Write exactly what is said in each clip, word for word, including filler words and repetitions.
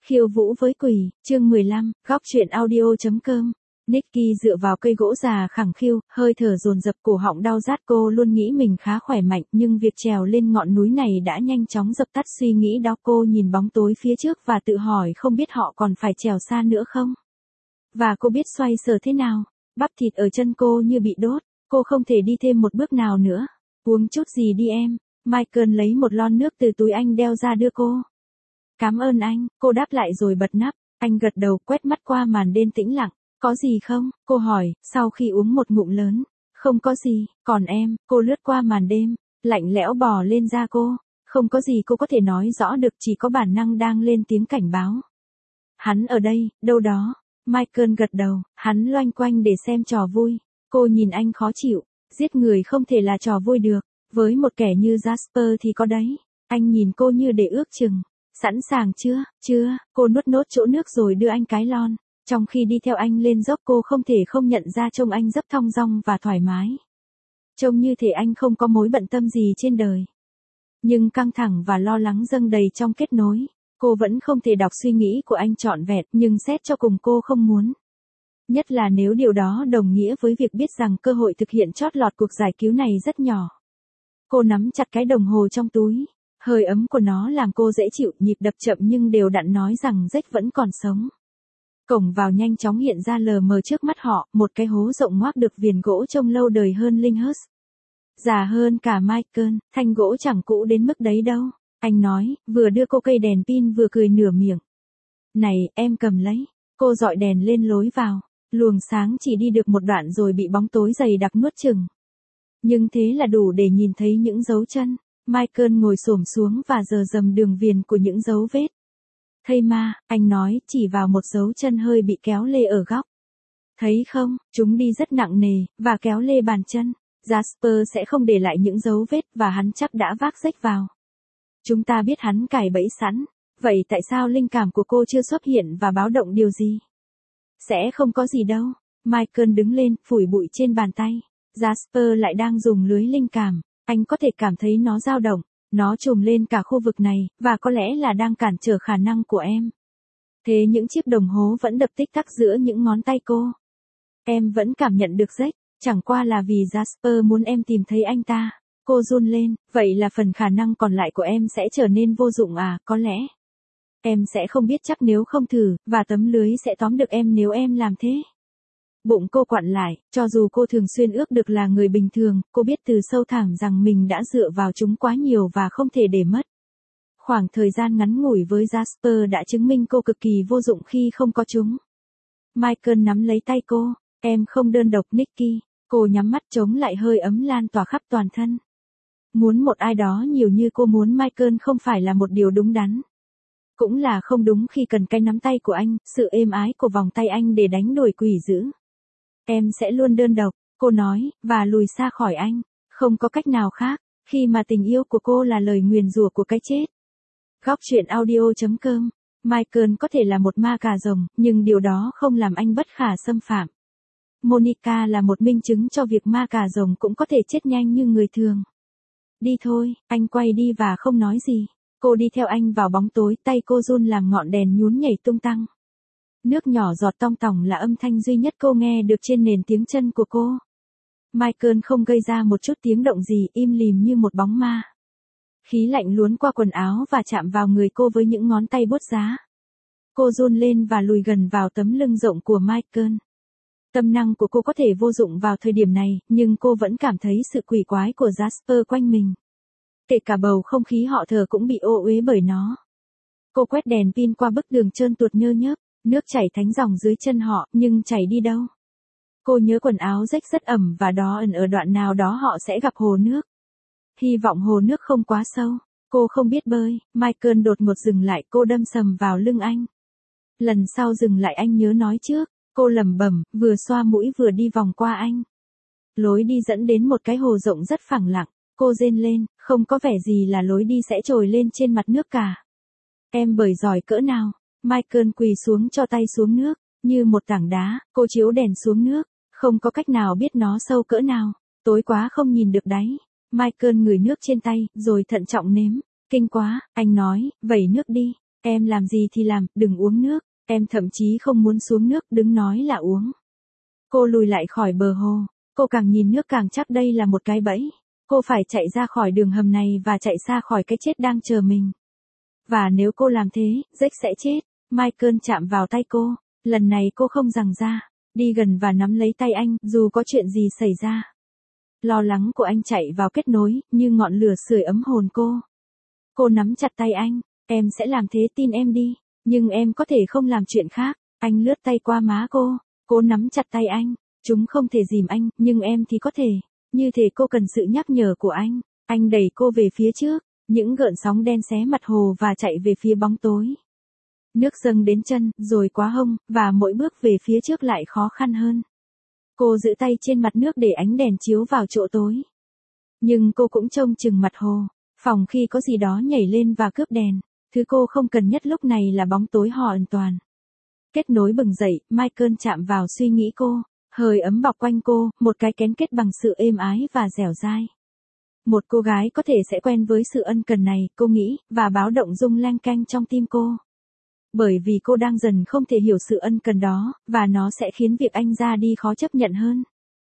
Khiêu vũ với quỷ, chương mười lăm, góc truyện audio.com. Nicky dựa vào cây gỗ già khẳng khiu, hơi thở dồn dập, cổ họng đau rát. Cô luôn nghĩ mình khá khỏe mạnh, nhưng việc trèo lên ngọn núi này đã nhanh chóng dập tắt suy nghĩ đó. Cô nhìn bóng tối phía trước và tự hỏi không biết họ còn phải trèo xa nữa không. Và cô biết xoay sở thế nào. Bắp thịt ở chân cô như bị đốt, cô không thể đi thêm một bước nào nữa. Uống chút gì đi em. Michael lấy một lon nước từ túi anh đeo ra đưa cô. Cảm ơn anh, cô đáp lại rồi bật nắp. Anh gật đầu, quét mắt qua màn đêm tĩnh lặng. Có gì không? Cô hỏi, sau khi uống một ngụm lớn. Không có gì, còn em? Cô lướt qua màn đêm, lạnh lẽo bò lên da cô. Không có gì cô có thể nói rõ được, chỉ có bản năng đang lên tiếng cảnh báo. Hắn ở đây, đâu đó. Michael gật đầu, hắn loanh quanh để xem trò vui. Cô nhìn anh khó chịu, giết người không thể là trò vui được. Với một kẻ như Jasper thì có đấy. Anh nhìn cô như để ước chừng. Sẵn sàng chưa? Chưa, cô nuốt nốt chỗ nước rồi đưa anh cái lon. Trong khi đi theo anh lên dốc, cô không thể không nhận ra trông anh rất thong dong và thoải mái. Trông như thể anh không có mối bận tâm gì trên đời. Nhưng căng thẳng và lo lắng dâng đầy trong kết nối. Cô vẫn không thể đọc suy nghĩ của anh trọn vẹn, nhưng xét cho cùng cô không muốn. Nhất là nếu điều đó đồng nghĩa với việc biết rằng cơ hội thực hiện chót lọt cuộc giải cứu này rất nhỏ. Cô nắm chặt cái đồng hồ trong túi. Hơi ấm của nó làm cô dễ chịu, nhịp đập chậm nhưng đều đặn nói rằng Jack vẫn còn sống. Cổng vào nhanh chóng hiện ra lờ mờ trước mắt họ, một cái hố rộng ngoác được viền gỗ trông lâu đời hơn Linhurst. Già hơn cả Michael, thanh gỗ chẳng cũ đến mức đấy đâu. Anh nói, vừa đưa cô cây đèn pin vừa cười nửa miệng. Này, em cầm lấy. Cô dọi đèn lên lối vào. Luồng sáng chỉ đi được một đoạn rồi bị bóng tối dày đặc nuốt chửng. Nhưng thế là đủ để nhìn thấy những dấu chân. Michael ngồi xổm xuống và rờ rầm đường viền của những dấu vết. Thây ma, anh nói, chỉ vào một dấu chân hơi bị kéo lê ở góc. Thấy không, chúng đi rất nặng nề, và kéo lê bàn chân. Jasper sẽ không để lại những dấu vết và hắn chắc đã vác Jack vào. Chúng ta biết hắn cài bẫy sẵn. Vậy tại sao linh cảm của cô chưa xuất hiện và báo động điều gì? Sẽ không có gì đâu. Michael đứng lên, phủi bụi trên bàn tay. Jasper lại đang dùng lưới linh cảm. Anh có thể cảm thấy nó dao động, nó trùm lên cả khu vực này, và có lẽ là đang cản trở khả năng của em. Thế những chiếc đồng hồ vẫn đập tích tắc giữa những ngón tay cô. Em vẫn cảm nhận được Jack, chẳng qua là vì Jasper muốn em tìm thấy anh ta. Cô run lên, vậy là phần khả năng còn lại của em sẽ trở nên vô dụng à, có lẽ. Em sẽ không biết chắc nếu không thử, và tấm lưới sẽ tóm được em nếu em làm thế. Bụng cô quặn lại, cho dù cô thường xuyên ước được là người bình thường, cô biết từ sâu thẳm rằng mình đã dựa vào chúng quá nhiều và không thể để mất. Khoảng thời gian ngắn ngủi với Jasper đã chứng minh cô cực kỳ vô dụng khi không có chúng. Michael nắm lấy tay cô, em không đơn độc Nicky. Cô nhắm mắt chống lại hơi ấm lan tỏa khắp toàn thân. Muốn một ai đó nhiều như cô muốn Michael không phải là một điều đúng đắn. Cũng là không đúng khi cần cái nắm tay của anh, sự êm ái của vòng tay anh để đánh đuổi quỷ dữ. Em sẽ luôn đơn độc, cô nói, và lùi xa khỏi anh. Không có cách nào khác, khi mà tình yêu của cô là lời nguyền rủa của cái chết. Góc truyện audio.com. Michael có thể là một ma cà rồng, nhưng điều đó không làm anh bất khả xâm phạm. Monica là một minh chứng cho việc ma cà rồng cũng có thể chết nhanh như người thường. Đi thôi, anh quay đi và không nói gì. Cô đi theo anh vào bóng tối, tay cô run làm ngọn đèn nhún nhảy tung tăng. Nước nhỏ giọt tong tỏng là âm thanh duy nhất cô nghe được trên nền tiếng chân của cô. Michael không gây ra một chút tiếng động gì, im lìm như một bóng ma. Khí lạnh luốn qua quần áo và chạm vào người cô với những ngón tay buốt giá. Cô run lên và lùi gần vào tấm lưng rộng của Michael. Tâm năng của cô có thể vô dụng vào thời điểm này, nhưng cô vẫn cảm thấy sự quỷ quái của Jasper quanh mình. Kể cả bầu không khí họ thở cũng bị ô uế bởi nó. Cô quét đèn pin qua bức đường trơn tuột nhơ nhớp, nước chảy thánh dòng dưới chân họ, nhưng chảy đi đâu? Cô nhớ quần áo rách rất ẩm và đó ẩn ở đoạn nào đó họ sẽ gặp hồ nước. Hy vọng hồ nước không quá sâu. Cô không biết bơi. Michael đột ngột dừng lại, cô đâm sầm vào lưng anh. Lần sau dừng lại anh nhớ nói trước. Cô lẩm bẩm, vừa xoa mũi vừa đi vòng qua anh. Lối đi dẫn đến một cái hồ rộng rất phẳng lặng. Cô rên lên, không có vẻ gì là lối đi sẽ trồi lên trên mặt nước cả. Em bơi giỏi cỡ nào? Michael quỳ xuống cho tay xuống nước, như một tảng đá, cô chiếu đèn xuống nước, không có cách nào biết nó sâu cỡ nào, tối quá không nhìn được đáy. Michael ngửi nước trên tay, rồi thận trọng nếm, kinh quá, anh nói, vẩy nước đi. Em làm gì thì làm, đừng uống nước. Em thậm chí không muốn xuống nước, đừng nói là uống. Cô lùi lại khỏi bờ hồ. Cô càng nhìn nước càng chắc đây là một cái bẫy. Cô phải chạy ra khỏi đường hầm này và chạy xa khỏi cái chết đang chờ mình. Và nếu cô làm thế, Jake sẽ chết. Michael chạm vào tay cô. Lần này cô không giằng ra. Đi gần và nắm lấy tay anh, dù có chuyện gì xảy ra. Lo lắng của anh chạy vào kết nối, như ngọn lửa sưởi ấm hồn cô. Cô nắm chặt tay anh. Em sẽ làm thế, tin em đi. Nhưng em có thể không làm chuyện khác. Anh lướt tay qua má cô. Cô nắm chặt tay anh. Chúng không thể dìm anh, nhưng em thì có thể. Như thể cô cần sự nhắc nhở của anh. Anh đẩy cô về phía trước. Những gợn sóng đen xé mặt hồ và chạy về phía bóng tối. Nước dâng đến chân, rồi quá hông, và mỗi bước về phía trước lại khó khăn hơn. Cô giữ tay trên mặt nước để ánh đèn chiếu vào chỗ tối. Nhưng cô cũng trông chừng mặt hồ, phòng khi có gì đó nhảy lên và cướp đèn. Thứ cô không cần nhất lúc này là bóng tối hoàn toàn. Kết nối bừng dậy, Michael chạm vào suy nghĩ cô. Hơi ấm bọc quanh cô, một cái kén kết bằng sự êm ái và dẻo dai. Một cô gái có thể sẽ quen với sự ân cần này, cô nghĩ, và báo động rung leng keng trong tim cô. Bởi vì cô đang dần không thể hiểu sự ân cần đó, và nó sẽ khiến việc anh ra đi khó chấp nhận hơn.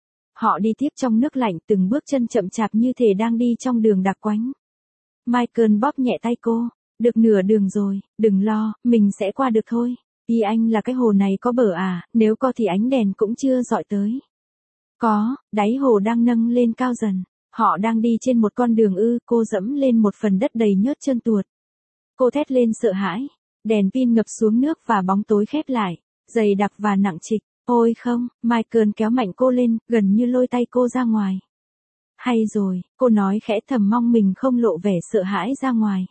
Họ đi tiếp trong nước lạnh, từng bước chân chậm chạp như thể đang đi trong đường đặc quánh. Michael bóp nhẹ tay cô. Được nửa đường rồi, đừng lo, mình sẽ qua được thôi. Ý anh là cái hồ này có bờ à, nếu có thì ánh đèn cũng chưa dọi tới. Có, đáy hồ đang nâng lên cao dần. Họ đang đi trên một con đường ư, cô dẫm lên một phần đất đầy nhớt chân tuột. Cô thét lên sợ hãi. Đèn pin ngập xuống nước và bóng tối khép lại, dày đặc và nặng trịch. Ôi không, Michael kéo mạnh cô lên, gần như lôi tay cô ra ngoài. Hay rồi, cô nói khẽ thầm mong mình không lộ vẻ sợ hãi ra ngoài.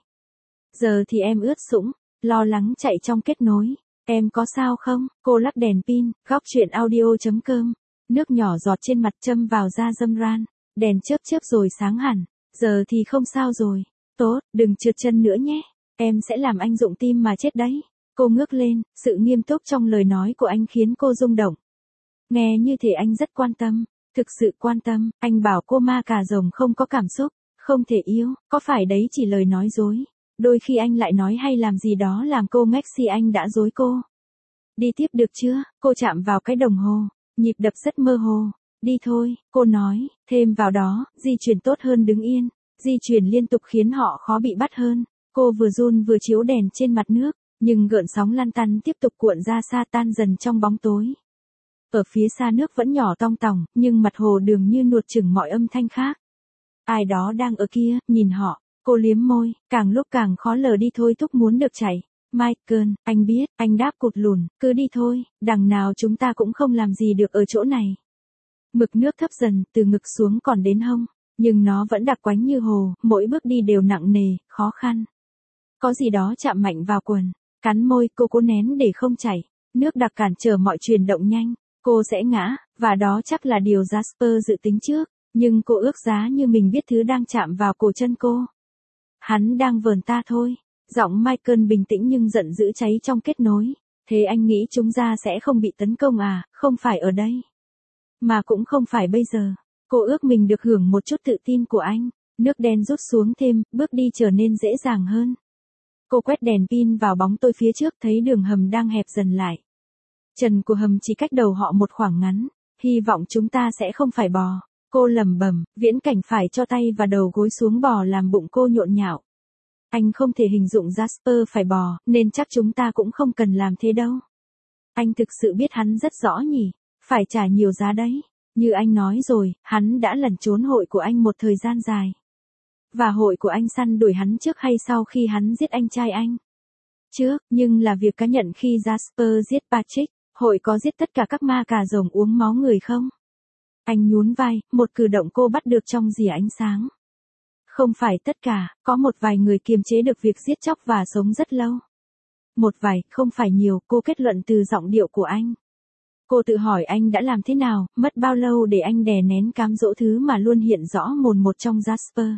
Giờ thì em ướt sũng, lo lắng chạy trong kết nối. Em có sao không? Cô lắc đèn pin, góc chuyện audio chấm com. Nước nhỏ giọt trên mặt châm vào da dâm ran. Đèn chớp chớp rồi sáng hẳn. Giờ thì không sao rồi. Tốt, đừng trượt chân nữa nhé. Em sẽ làm anh rụng tim mà chết đấy. Cô ngước lên, sự nghiêm túc trong lời nói của anh khiến cô rung động. Nghe như thể anh rất quan tâm, thực sự quan tâm. Anh bảo cô ma cà rồng không có cảm xúc, không thể yêu, có phải đấy chỉ lời nói dối. Đôi khi anh lại nói hay làm gì đó làm cô ngách si anh đã dối cô. Đi tiếp được chưa? Cô chạm vào cái đồng hồ, nhịp đập rất mơ hồ. Đi thôi, cô nói, thêm vào đó, di chuyển tốt hơn đứng yên. Di chuyển liên tục khiến họ khó bị bắt hơn. Cô vừa run vừa chiếu đèn trên mặt nước, nhưng gợn sóng lăn tăn tiếp tục cuộn ra xa tan dần trong bóng tối. Ở phía xa nước vẫn nhỏ tong tòng, nhưng mặt hồ dường như nuốt chửng mọi âm thanh khác. Ai đó đang ở kia, nhìn họ. Cô liếm môi, càng lúc càng khó lờ đi thôi thúc muốn được chạy. Michael, anh biết, anh đáp cụt lùn, cứ đi thôi, đằng nào chúng ta cũng không làm gì được ở chỗ này. Mực nước thấp dần, từ ngực xuống còn đến hông, nhưng nó vẫn đặc quánh như hồ, mỗi bước đi đều nặng nề, khó khăn. Có gì đó chạm mạnh vào quần, cắn môi, cô cố nén để không chảy. Nước đặc cản trở mọi chuyển động nhanh, cô sẽ ngã, và đó chắc là điều Jasper dự tính trước, nhưng cô ước giá như mình biết thứ đang chạm vào cổ chân cô. Hắn đang vờn ta thôi. Giọng Michael bình tĩnh nhưng giận dữ cháy trong kết nối. Thế anh nghĩ chúng ta sẽ không bị tấn công à, không phải ở đây. Mà cũng không phải bây giờ. Cô ước mình được hưởng một chút tự tin của anh. Nước đen rút xuống thêm, bước đi trở nên dễ dàng hơn. Cô quét đèn pin vào bóng tối phía trước thấy đường hầm đang hẹp dần lại. Trần của hầm chỉ cách đầu họ một khoảng ngắn. Hy vọng chúng ta sẽ không phải bò. Cô lẩm bẩm, viễn cảnh phải cho tay và đầu gối xuống bò làm bụng cô nhộn nhạo. Anh không thể hình dung Jasper phải bò, nên chắc chúng ta cũng không cần làm thế đâu. Anh thực sự biết hắn rất rõ nhỉ, phải trả nhiều giá đấy. Như anh nói rồi, hắn đã lẩn trốn hội của anh một thời gian dài. Và hội của anh săn đuổi hắn trước hay sau khi hắn giết anh trai anh? Trước, nhưng là việc cá nhận khi Jasper giết Patrick, hội có giết tất cả các ma cà rồng uống máu người không? Anh nhún vai, một cử động cô bắt được trong rìa ánh sáng. Không phải tất cả, có một vài người kiềm chế được việc giết chóc và sống rất lâu. Một vài, không phải nhiều, cô kết luận từ giọng điệu của anh. Cô tự hỏi anh đã làm thế nào, mất bao lâu để anh đè nén cám dỗ thứ mà luôn hiện rõ mồn một trong Jasper.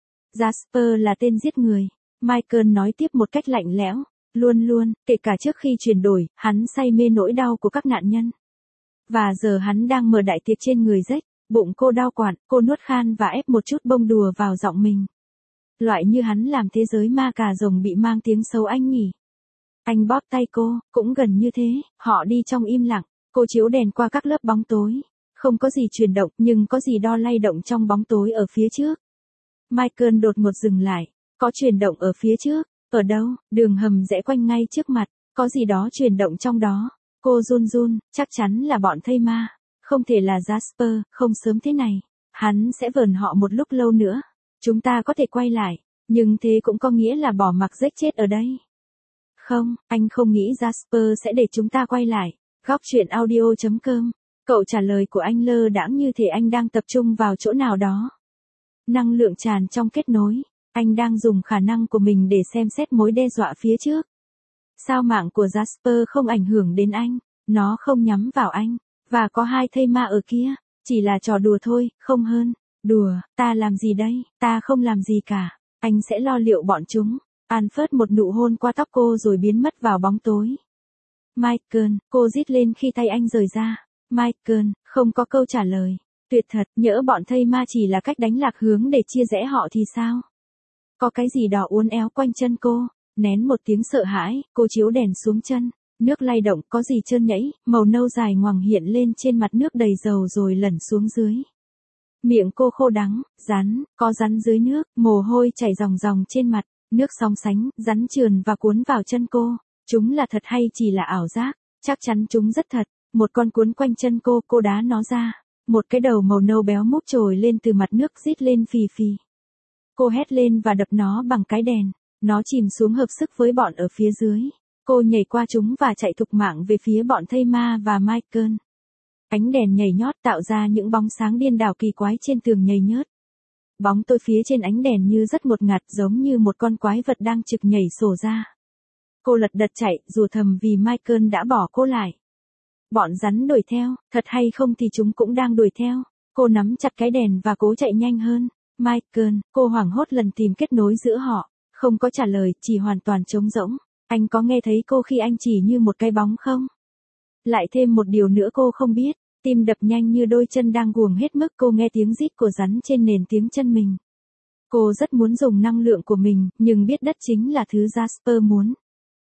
Jasper là tên giết người. Michael nói tiếp một cách lạnh lẽo. Luôn luôn, kể cả trước khi chuyển đổi, hắn say mê nỗi đau của các nạn nhân. Và giờ hắn đang mở đại tiệc trên người Jack. Bụng cô đau quặn, cô nuốt khan và ép một chút bông đùa vào giọng mình. Loại như hắn làm thế giới ma cà rồng bị mang tiếng xấu anh nhỉ. Anh bóp tay cô, cũng gần như thế, họ đi trong im lặng, cô chiếu đèn qua các lớp bóng tối. Không có gì chuyển động, nhưng có gì đo lay động trong bóng tối ở phía trước. Michael đột ngột dừng lại, có chuyển động ở phía trước, ở đâu, đường hầm rẽ quanh ngay trước mặt, có gì đó chuyển động trong đó. Cô run run, chắc chắn là bọn thây ma, không thể là Jasper, không sớm thế này. Hắn sẽ vờn họ một lúc lâu nữa. Chúng ta có thể quay lại, nhưng thế cũng có nghĩa là bỏ mặc Jack chết ở đây. Không, anh không nghĩ Jasper sẽ để chúng ta quay lại. Góc truyện audio chấm com. Cậu trả lời của anh lơ đãng như thể anh đang tập trung vào chỗ nào đó. Năng lượng tràn trong kết nối. Anh đang dùng khả năng của mình để xem xét mối đe dọa phía trước. Sao mạng của Jasper không ảnh hưởng đến anh? Nó không nhắm vào anh. Và có hai thây ma ở kia. Chỉ là trò đùa thôi, không hơn. Đùa, ta làm gì đây? Ta không làm gì cả. Anh sẽ lo liệu bọn chúng. An phớt một nụ hôn qua tóc cô rồi biến mất vào bóng tối. Michael, cô rít lên khi tay anh rời ra. Michael, không có câu trả lời. Tuyệt thật, nhỡ bọn thây ma chỉ là cách đánh lạc hướng để chia rẽ họ thì sao? Có cái gì đó uốn éo quanh chân cô. Nén một tiếng sợ hãi, cô chiếu đèn xuống chân. Nước lay động, có gì trơn nhẫy, màu nâu dài ngoằng hiện lên trên mặt nước đầy dầu rồi lẩn xuống dưới. Miệng cô khô đắng, rắn, có rắn dưới nước, mồ hôi chảy ròng ròng trên mặt, nước sóng sánh, rắn trườn và cuốn vào chân cô. Chúng là thật hay chỉ là ảo giác? Chắc chắn chúng rất thật. Một con cuốn quanh chân cô, cô đá nó ra. Một cái đầu màu nâu béo múp trồi lên từ mặt nước rít lên phì phì. Cô hét lên và đập nó bằng cái đèn. Nó chìm xuống hợp sức với bọn ở phía dưới. Cô nhảy qua chúng và chạy thục mạng về phía bọn thây ma và Michael. Ánh đèn nhảy nhót tạo ra những bóng sáng điên đảo kỳ quái trên tường nhầy nhớt. Bóng tôi phía trên ánh đèn như rất ngột ngạt giống như một con quái vật đang trực nhảy sổ ra. Cô lật đật chạy, rủa thầm vì Michael đã bỏ cô lại. Bọn rắn đuổi theo, thật hay không thì chúng cũng đang đuổi theo. Cô nắm chặt cái đèn và cố chạy nhanh hơn. Michael, cô hoảng hốt lần tìm kết nối giữa họ. Không có trả lời, chỉ hoàn toàn trống rỗng. Anh có nghe thấy cô khi anh chỉ như một cái bóng không? Lại thêm một điều nữa cô không biết. Tim đập nhanh như đôi chân đang guồng hết mức, cô nghe tiếng rít của rắn trên nền tiếng chân mình. Cô rất muốn dùng năng lượng của mình, nhưng biết đất chính là thứ Jasper muốn.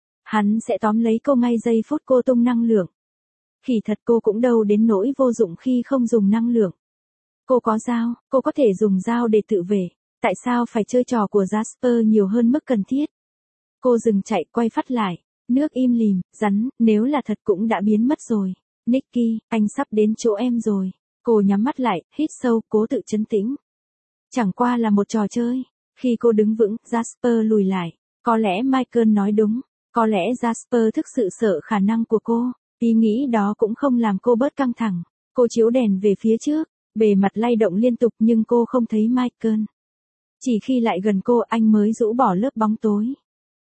Hắn sẽ tóm lấy cô ngay giây phút cô tung năng lượng. Kỳ thật cô cũng đâu đến nỗi vô dụng khi không dùng năng lượng. Cô có dao, cô có thể dùng dao để tự vệ. Tại sao phải chơi trò của Jasper nhiều hơn mức cần thiết? Cô dừng chạy, quay phát lại. Nước im lìm, rắn, nếu là thật cũng đã biến mất rồi. Nicky, anh sắp đến chỗ em rồi. Cô nhắm mắt lại, hít sâu, cố tự trấn tĩnh. Chẳng qua là một trò chơi. Khi cô đứng vững, Jasper lùi lại. Có lẽ Michael nói đúng. Có lẽ Jasper thực sự sợ khả năng của cô. Ý nghĩ đó cũng không làm cô bớt căng thẳng. Cô chiếu đèn về phía trước. Bề mặt lay động liên tục nhưng cô không thấy Michael. Chỉ khi lại gần cô anh mới rũ bỏ lớp bóng tối.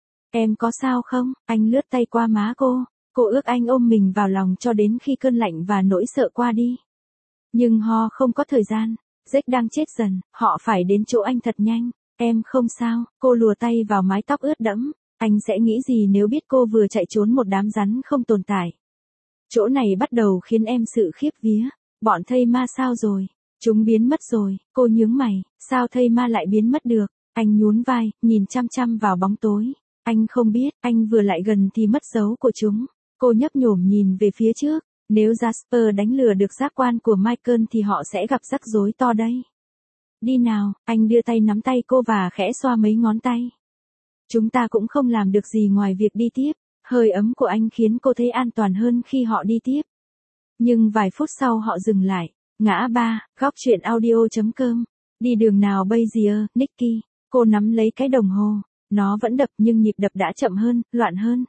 Em có sao không? Anh lướt tay qua má cô. Cô ước anh ôm mình vào lòng cho đến khi cơn lạnh và nỗi sợ qua đi. Nhưng ho không có thời gian. Jack đang chết dần, họ phải đến chỗ anh thật nhanh. Em không sao, cô lùa tay vào mái tóc ướt đẫm. Anh sẽ nghĩ gì nếu biết cô vừa chạy trốn một đám rắn không tồn tại. Chỗ này bắt đầu khiến em sự khiếp vía. Bọn thây ma sao rồi? Chúng biến mất rồi, cô nhướng mày. Sao thây ma lại biến mất được? Anh nhún vai, nhìn chăm chăm vào bóng tối. Anh không biết, anh vừa lại gần thì mất dấu của chúng. Cô nhấp nhổm nhìn về phía trước. Nếu Jasper đánh lừa được giác quan của Michael thì họ sẽ gặp rắc rối to đây. Đi nào, anh đưa tay nắm tay cô và khẽ xoa mấy ngón tay. Chúng ta cũng không làm được gì ngoài việc đi tiếp. Hơi ấm của anh khiến cô thấy an toàn hơn khi họ đi tiếp. Nhưng vài phút sau họ dừng lại. Ngã ba, góc truyện audio chấm com. Đi đường nào bây giờ, Nicky? Cô nắm lấy cái đồng hồ. Nó vẫn đập nhưng nhịp đập đã chậm hơn, loạn hơn.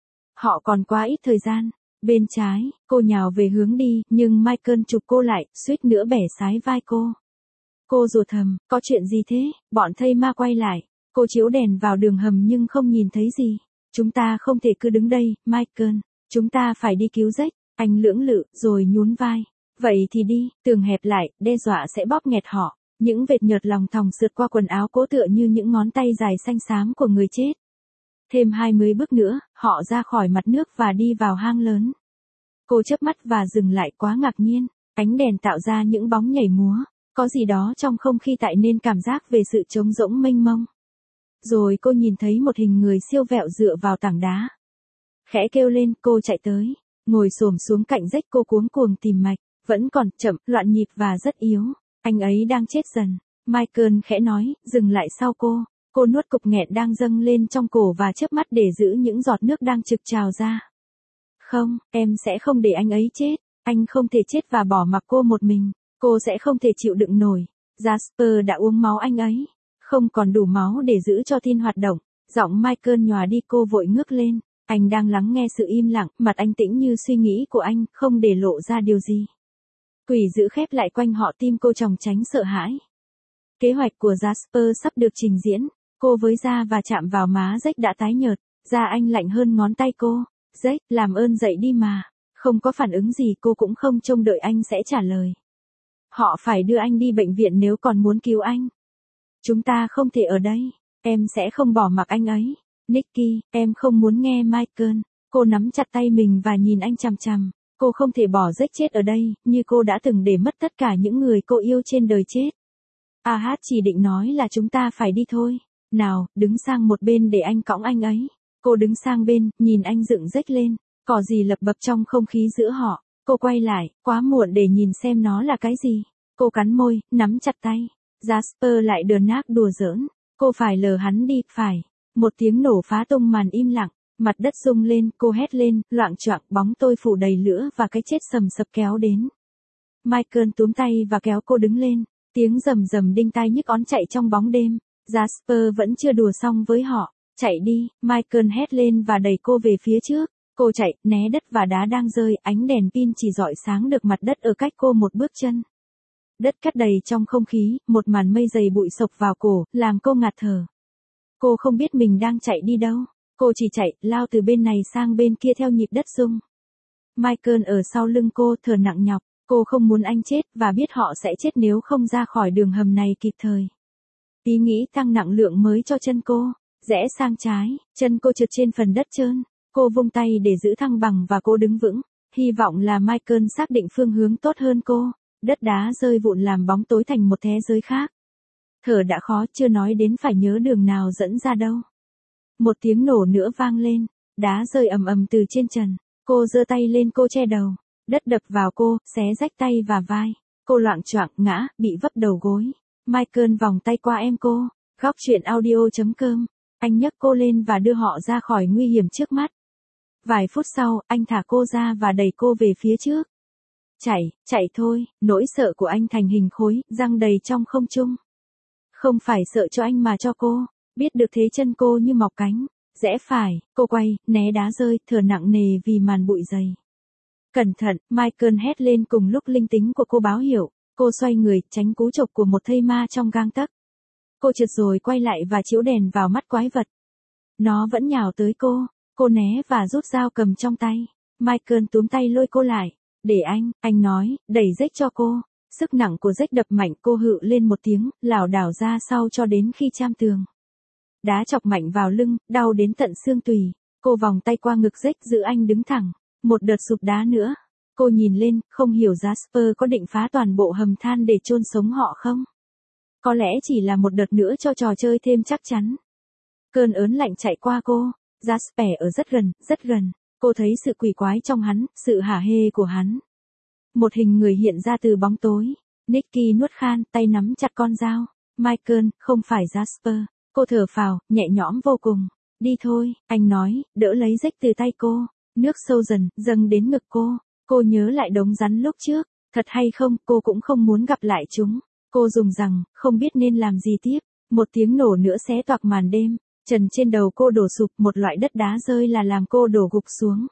Họ còn quá ít thời gian. Bên trái, cô nhào về hướng đi, nhưng Michael chụp cô lại, suýt nữa bẻ sái vai cô. Cô rủa thầm, có chuyện gì thế? Bọn thây ma quay lại. Cô chiếu đèn vào đường hầm nhưng không nhìn thấy gì. Chúng ta không thể cứ đứng đây, Michael. Chúng ta phải đi cứu Jack. Anh lưỡng lự, rồi nhún vai. Vậy thì đi, tường hẹp lại, đe dọa sẽ bóp nghẹt họ. Những vệt nhợt lòng thòng sượt qua quần áo cố tựa như những ngón tay dài xanh xám của người chết. Thêm hai mươi bước nữa, họ ra khỏi mặt nước và đi vào hang lớn. Cô chớp mắt và dừng lại quá ngạc nhiên. Ánh đèn tạo ra những bóng nhảy múa. Có gì đó trong không khí tạo nên cảm giác về sự trống rỗng mênh mông. Rồi cô nhìn thấy một hình người siêu vẹo dựa vào tảng đá. Khẽ kêu lên, cô chạy tới, ngồi xổm xuống cạnh Jack, cô cuống cuồng tìm mạch, vẫn còn chậm, loạn nhịp và rất yếu. Anh ấy đang chết dần. Michael khẽ nói, dừng lại sau cô. Cô nuốt cục nghẹn đang dâng lên trong cổ và chớp mắt để giữ những giọt nước đang trực trào ra. Không, em sẽ không để anh ấy chết. Anh không thể chết và bỏ mặc cô một mình. Cô sẽ không thể chịu đựng nổi. Jasper đã uống máu anh ấy. Không còn đủ máu để giữ cho Tin hoạt động. Giọng Michael nhòa đi, cô vội ngước lên. Anh đang lắng nghe sự im lặng, mặt anh tĩnh như suy nghĩ của anh, không để lộ ra điều gì. Quỷ dữ khép lại quanh họ, tim cô tròng tránh sợ hãi. Kế hoạch của Jasper sắp được trình diễn. Cô với da và chạm vào má Jack đã tái nhợt. Da anh lạnh hơn ngón tay cô. Jack, làm ơn dậy đi mà. Không có phản ứng gì, cô cũng không trông đợi anh sẽ trả lời. Họ phải đưa anh đi bệnh viện nếu còn muốn cứu anh. Chúng ta không thể ở đây. Em sẽ không bỏ mặc anh ấy. Nicky, em không muốn nghe Michael. Cô nắm chặt tay mình và nhìn anh chằm chằm. Cô không thể bỏ Jack chết ở đây, như cô đã từng để mất tất cả những người cô yêu trên đời chết. A Hát chỉ định nói là chúng ta phải đi thôi. Nào, đứng sang một bên để anh cõng anh ấy. Cô đứng sang bên, nhìn anh dựng Jack lên. Cỏ gì lập bập trong không khí giữa họ. Cô quay lại, quá muộn để nhìn xem nó là cái gì. Cô cắn môi, nắm chặt tay. Jasper lại đờ nác đùa giỡn. Cô phải lờ hắn đi, phải. Một tiếng nổ phá tung màn im lặng. Mặt đất rung lên, cô hét lên, loạng choạng, bóng tôi phủ đầy lửa và cái chết sầm sập kéo đến. Michael túm tay và kéo cô đứng lên. Tiếng rầm rầm đinh tai nhức óc chạy trong bóng đêm. Jasper vẫn chưa đùa xong với họ. Chạy đi, Michael hét lên và đẩy cô về phía trước. Cô chạy, né đất và đá đang rơi, ánh đèn pin chỉ rọi sáng được mặt đất ở cách cô một bước chân. Đất cát đầy trong không khí, một màn mây dày bụi xộc vào cổ, làm cô ngạt thở. Cô không biết mình đang chạy đi đâu. Cô chỉ chạy, lao từ bên này sang bên kia theo nhịp đất rung. Michael ở sau lưng cô, thở nặng nhọc. Cô không muốn anh chết, và biết họ sẽ chết nếu không ra khỏi đường hầm này kịp thời. Ý nghĩ tăng nặng lượng mới cho chân cô. Rẽ sang trái, chân cô trượt trên phần đất trơn. Cô vung tay để giữ thăng bằng và cô đứng vững. Hy vọng là Michael xác định phương hướng tốt hơn cô. Đất đá rơi vụn làm bóng tối thành một thế giới khác. Thở đã khó, chưa nói đến phải nhớ đường nào dẫn ra đâu. Một tiếng nổ nữa vang lên. Đá rơi ầm ầm từ trên trần. Cô giơ tay lên, cô che đầu. Đất đập vào cô, xé rách tay và vai. Cô loạng choạng ngã, bị vấp đầu gối. Michael vòng tay qua em cô. Góc truyện audio chấm com. Anh nhấc cô lên và đưa họ ra khỏi nguy hiểm trước mắt. Vài phút sau, anh thả cô ra và đẩy cô về phía trước. Chạy, chạy thôi, nỗi sợ của anh thành hình khối, răng đầy trong không trung. Không phải sợ cho anh mà cho cô, biết được thế chân cô như mọc cánh. Rẽ phải, cô quay, né đá rơi, thở nặng nề vì màn bụi dày. Cẩn thận, Michael hét lên cùng lúc linh tính của cô báo hiệu. Cô xoay người, tránh cú chộp của một thây ma trong gang tấc. Cô trượt rồi quay lại và chiếu đèn vào mắt quái vật. Nó vẫn nhào tới cô. Cô né và rút dao cầm trong tay. Michael túm tay lôi cô lại. Để anh, anh nói, đẩy Jack cho cô. Sức nặng của Jack đập mạnh, cô hự lên một tiếng, lảo đảo ra sau cho đến khi chạm tường. Đá chọc mạnh vào lưng, đau đến tận xương tùy. Cô vòng tay qua ngực Jack giữ anh đứng thẳng. Một đợt sụp đá nữa. Cô nhìn lên, không hiểu Jasper có định phá toàn bộ hầm than để chôn sống họ không? Có lẽ chỉ là một đợt nữa cho trò chơi thêm chắc chắn. Cơn ớn lạnh chạy qua cô. Jasper ở rất gần, rất gần. Cô thấy sự quỷ quái trong hắn, sự hả hê của hắn. Một hình người hiện ra từ bóng tối. Nicky nuốt khan, tay nắm chặt con dao. Michael, không phải Jasper. Cô thở phào, nhẹ nhõm vô cùng. Đi thôi, anh nói, đỡ lấy Jack từ tay cô. Nước sâu dần, dâng đến ngực cô. Cô nhớ lại đống rắn lúc trước. Thật hay không, cô cũng không muốn gặp lại chúng. Cô dùng rằng, không biết nên làm gì tiếp. Một tiếng nổ nữa xé toạc màn đêm. Trần trên đầu cô đổ sụp, một loại đất đá rơi là làm cô đổ gục xuống.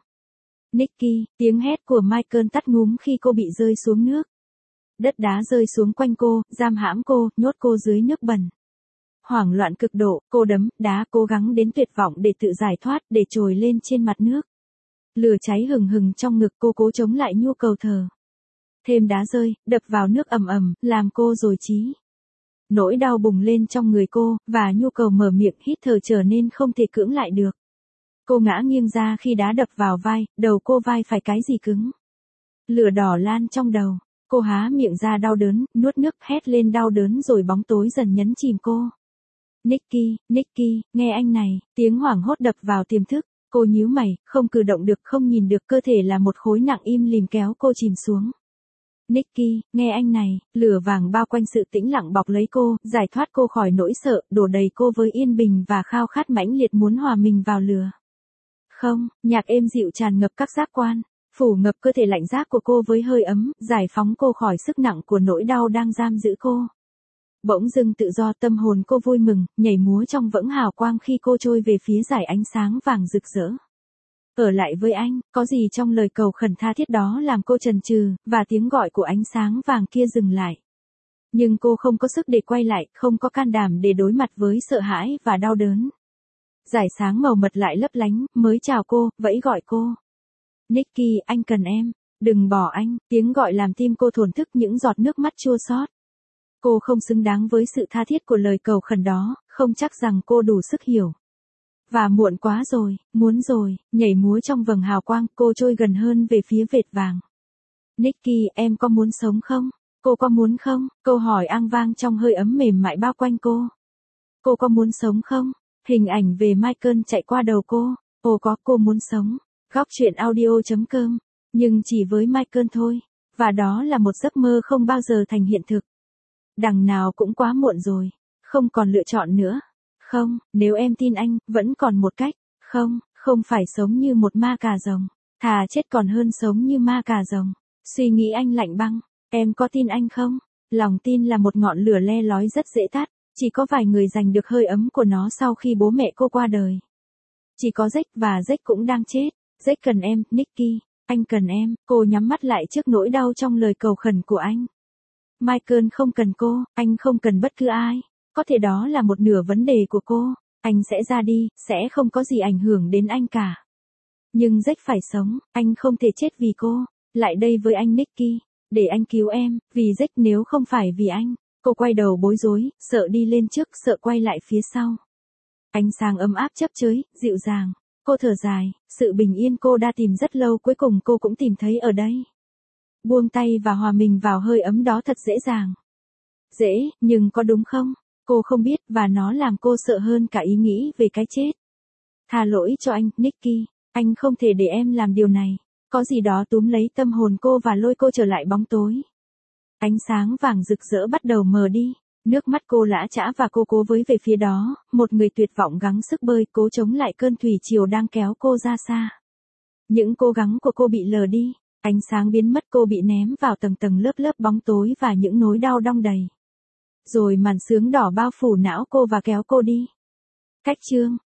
Nicky, tiếng hét của Michael tắt ngúm khi cô bị rơi xuống nước. Đất đá rơi xuống quanh cô, giam hãm cô, nhốt cô dưới nước bẩn. Hoảng loạn cực độ, cô đấm, đá cố gắng đến tuyệt vọng để tự giải thoát, để trồi lên trên mặt nước. Lửa cháy hừng hừng trong ngực cô cố chống lại nhu cầu thở. Thêm đá rơi, đập vào nước ầm ầm, làm cô dồi trí. Nỗi đau bùng lên trong người cô, và nhu cầu mở miệng hít thở trở nên không thể cưỡng lại được. Cô ngã nghiêng ra khi đá đập vào vai, đầu cô vai phải cái gì cứng. Lửa đỏ lan trong đầu, cô há miệng ra đau đớn, nuốt nước hét lên đau đớn rồi bóng tối dần nhấn chìm cô. Nicky, Nicky, nghe anh này, tiếng hoảng hốt đập vào tiềm thức. Cô nhíu mày, không cử động được, không nhìn được, cơ thể là một khối nặng im lìm kéo cô chìm xuống. Nicky, nghe anh này, lửa vàng bao quanh sự tĩnh lặng bọc lấy cô, giải thoát cô khỏi nỗi sợ, đổ đầy cô với yên bình và khao khát mãnh liệt muốn hòa mình vào lửa. Không, nhạc êm dịu tràn ngập các giác quan, phủ ngập cơ thể lạnh giá của cô với hơi ấm, giải phóng cô khỏi sức nặng của nỗi đau đang giam giữ cô. Bỗng dưng tự do, tâm hồn cô vui mừng, nhảy múa trong vẫng hào quang khi cô trôi về phía dải ánh sáng vàng rực rỡ. Ở lại với anh, có gì trong lời cầu khẩn tha thiết đó làm cô chần chừ, và tiếng gọi của ánh sáng vàng kia dừng lại. Nhưng cô không có sức để quay lại, không có can đảm để đối mặt với sợ hãi và đau đớn. Dải sáng màu mật lại lấp lánh, mới chào cô, vẫy gọi cô. Nicky, anh cần em, đừng bỏ anh, tiếng gọi làm tim cô thổn thức những giọt nước mắt chua xót. Cô không xứng đáng với sự tha thiết của lời cầu khẩn đó, không chắc rằng cô đủ sức hiểu. Và muộn quá rồi, muốn rồi, nhảy múa trong vầng hào quang, cô trôi gần hơn về phía vệt vàng. Nicky, em có muốn sống không? Cô có muốn không? Câu hỏi ang vang trong hơi ấm mềm mại bao quanh cô. Cô có muốn sống không? Hình ảnh về Michael chạy qua đầu cô. Ồ có, cô muốn sống. Góc truyện audio chấm com. Nhưng chỉ với Michael thôi. Và đó là một giấc mơ không bao giờ thành hiện thực. Đằng nào cũng quá muộn rồi. Không còn lựa chọn nữa. Không, nếu em tin anh, vẫn còn một cách. Không, không phải sống như một ma cà rồng. Thà chết còn hơn sống như ma cà rồng. Suy nghĩ anh lạnh băng. Em có tin anh không? Lòng tin là một ngọn lửa le lói rất dễ tắt. Chỉ có vài người giành được hơi ấm của nó sau khi bố mẹ cô qua đời. Chỉ có Jack, và Jack cũng đang chết. Jack cần em, Nicky. Anh cần em. Cô nhắm mắt lại trước nỗi đau trong lời cầu khẩn của anh. Michael không cần cô, anh không cần bất cứ ai. Có thể đó là một nửa vấn đề của cô. Anh sẽ ra đi, sẽ không có gì ảnh hưởng đến anh cả. Nhưng Jack phải sống, anh không thể chết vì cô. Lại đây với anh Nicky, để anh cứu em, vì Jack nếu không phải vì anh. Cô quay đầu bối rối, sợ đi lên trước, sợ quay lại phía sau. Ánh sáng ấm áp chớp chới, dịu dàng. Cô thở dài, sự bình yên cô đã tìm rất lâu cuối cùng cô cũng tìm thấy ở đây. Buông tay và hòa mình vào hơi ấm đó thật dễ dàng. Dễ, nhưng có đúng không? Cô không biết, và nó làm cô sợ hơn cả ý nghĩ về cái chết. Tha lỗi cho anh, Nicky. Anh không thể để em làm điều này. Có gì đó túm lấy tâm hồn cô và lôi cô trở lại bóng tối. Ánh sáng vàng rực rỡ bắt đầu mờ đi. Nước mắt cô lã chã và cô cố với về phía đó. Một người tuyệt vọng gắng sức bơi, cố chống lại cơn thủy triều đang kéo cô ra xa. Những cố gắng của cô bị lờ đi. Ánh sáng biến mất, cô bị ném vào tầng tầng lớp lớp bóng tối và những nỗi đau đong đầy. Rồi màn sương đỏ bao phủ não cô và kéo cô đi. Cách chương